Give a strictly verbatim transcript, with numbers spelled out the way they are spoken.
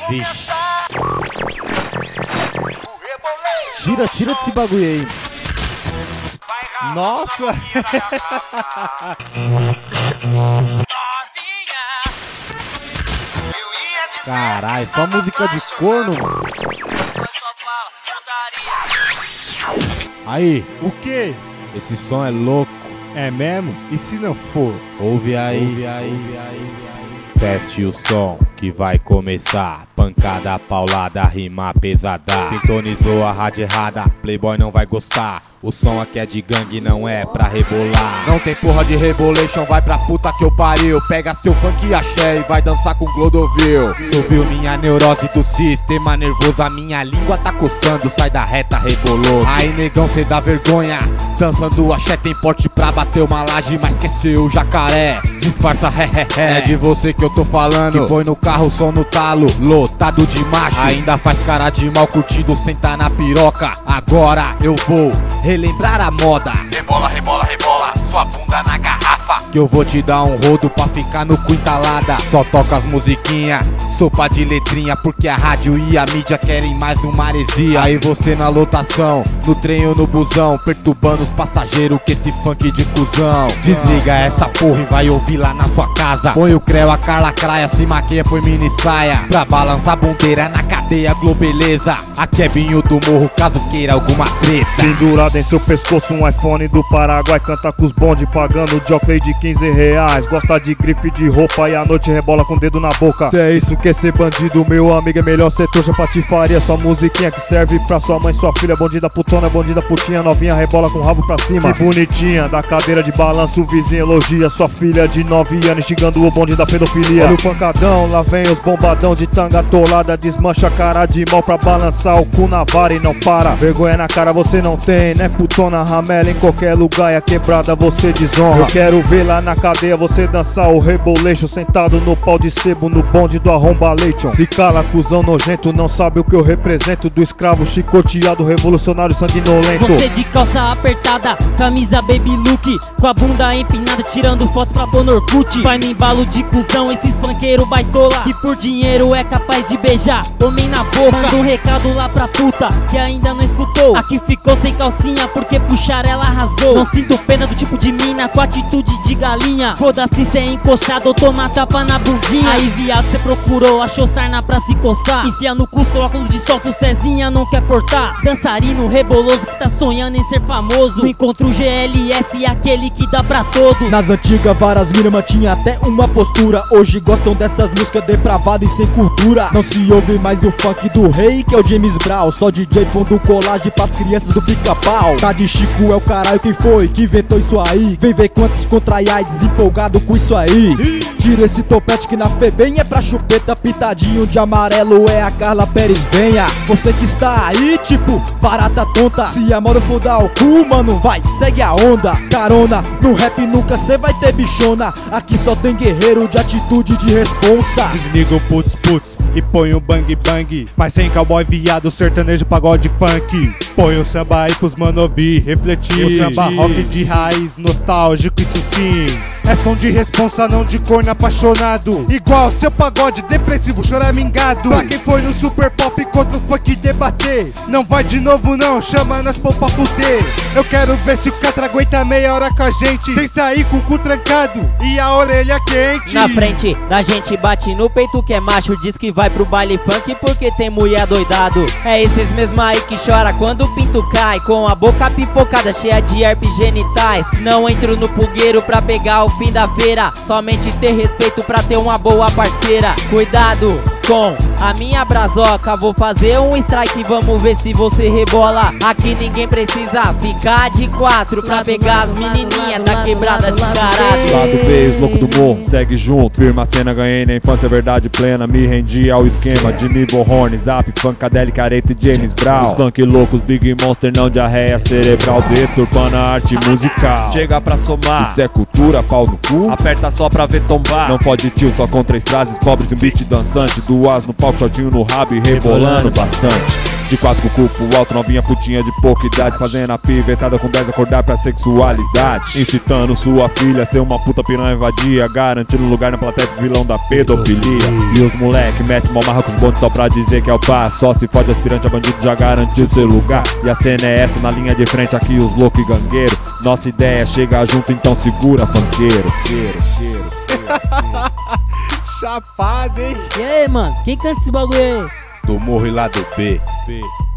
Vixe. Tira, tira desse bagulho aí. Nossa. Caralho, só música de corno, mano. Aí, o que? Esse som é louco. É mesmo? E se não for? Ouve aí, ouve aí, ouve aí. Teste o som que vai começar. Pancada, paulada, rima pesada. Sintonizou a rádio errada, Playboy não vai gostar. O som aqui é de gangue, não é pra rebolar. Não tem porra de rebolation, vai pra puta que eu pariu. Pega seu funk e axé e vai dançar com Clodovil. Subiu minha neurose do sistema nervoso. A minha língua tá coçando, sai da reta reboloso. Aí negão, cê dá vergonha. Dançando axé tem porte pra bater uma laje, mas esqueceu o jacaré. Disfarça, ré, ré, ré. É de você que eu tô falando, que põe no carro, som no talo, lotado de macho. Ainda faz cara de mal curtindo, sentar na piroca. Agora eu vou relembrar a moda. Rebola, rebola, rebola, sua bunda na garrafa, que eu vou te dar um rodo pra ficar no cu entalada. Só toca as musiquinha, sopa de letrinha, porque a rádio e a mídia querem mais uma maresia. Aí você na lotação, no trem ou no busão, perturbando os passageiros com esse funk de cuzão. Desliga essa porra e vai ouvir lá na sua casa. Põe o creu, a Carla Craia, se maquia, põe mini saia, pra balançar bundeira na cadeia Globeleza. Aqui é Binho do Morro, caso queira alguma treta. Pendurado em seu pescoço um iPhone do Paraguai, canta com os bonde pagando jockey de quinze reais. Gosta de grife de roupa e à noite rebola com o dedo na boca. Se é isso que é ser bandido, meu amigo, é melhor ser trouxa, patifaria. Só musiquinha que serve pra sua mãe, sua filha. Bandida putona, bandida putinha, novinha rebola com o rabo pra cima. Que bonitinha, da cadeira de balanço o vizinho elogia. Sua filha de nove anos instigando o bonde da pedofilia. Olha o pancadão, lá vem os bombadão de tanga atolada. Desmancha a cara de mal pra balançar o cu na vara e não para. Vergonha na cara você não tem, né putona ramela? Em qualquer lugar e a quebrada você desonra. Eu quero ver lá na cadeia você dançar o rebolation, sentado no pau de sebo no bonde do arromba leite. Se cala, cuzão nojento, não sabe o que eu represento. Do escravo chicoteado, revolucionário sanguinolento. Você de calça apertada, camisa baby look, com a bunda empinada, tirando foto pra pôr no Orkut. Vai no embalo de cuzão, esses funkeiro baitola, que por dinheiro é capaz de beijar homem na boca. Manda um recado lá pra puta que ainda não escutou. Aqui ficou sem calcinha porque puxar ela rasgou. Não sinto pena do tipo de mina com atitude de galinha. Foda-se cê é encoxado ou toma tapa na bundinha. Aí viado cê procurou, achou sarna pra se coçar. Enfia no cu seu óculos de sol que o Cezinha não quer portar. Dançarino reboloso que tá sonhando em ser famoso. No encontro G L S, aquele que dá pra todos. Nas antigas várias minas mantinha até uma postura. Hoje gostam dessas músicas depravadas e sem cultura. Não se ouve mais o funk do rei, que é o James Brown. Só D J pondo colagem pras crianças do pica-pau. Tá de Chico é o caralho, quem foi que inventou isso aí? Vem ver quantos contrai AIDS empolgado com isso aí. Tira esse topete que na Febem é pra chupeta. Pintadinho de amarelo é a Carla Pérez, venha. Você que está aí tipo barata tonta, se a moda for dar o cu, mano, vai, segue a onda. Carona, no rap nunca cê vai ter bichona. Aqui só tem guerreiro de atitude de responsa. Desliga o putz putz e põe um bang bang, mas sem cowboy viado, sertanejo, pagode funk. Põe o samba aí pros mano ouvir, refletir. O samba rock de raiz, nostálgico, isso sim. É som de responsa, não de corno apaixonado. Igual seu pagode depressivo, choramingado. Pra quem foi no super pop contra o funk debater, não vai de novo não, chama nós pô pra fuder. Eu quero ver se o Catra aguenta meia hora com a gente, sem sair com o cu trancado e a orelha quente. Na frente da gente bate no peito que é macho, diz que vai pro baile funk porque tem mulher doidado. É esses mesmos aí que chora quando o pinto cai, com a boca pipocada cheia de herpes genitais. Não entro no pulgueiro pra pegar o fim da feira, somente ter respeito pra ter uma boa parceira. Cuidado com a minha brazoca, vou fazer um strike, vamos ver se você rebola. Aqui ninguém precisa ficar de quatro pra pegar as menininhas da quebrada descarada. Lado B, louco do morro, segue junto, firma a cena, ganhei na infância, verdade plena. Me rendi ao esquema de nível Horn, Zap, Funkadelic, Areta e James Brown. Os funk loucos, Big Monster, não diarreia cerebral, deturpando a arte musical. Chega pra somar, isso é cultura, pau no cu, aperta só pra ver tombar. Não pode tio, só com três frases pobres e um beat dançante. Duas no palco, shortinho no rabo e rebolando bastante. De quatro com o cu pro alto, novinha putinha de pouca idade, fazendo a pivetada com dez acordar pra sexualidade. Incitando sua filha a ser uma puta piranha vadia, garantindo lugar na plateia pro vilão da pedofilia. E os moleque mete mó marra com os bondes só pra dizer que é o passo. Só se fode aspirante a bandido já garantiu seu lugar. E a cena é essa, na linha de frente aqui os loucos e gangueiro. Nossa ideia é chegar junto, então segura, funkeiro. Chapado, hein? E aí, mano, quem canta esse bagulho aí? Do morro e lá do B. B.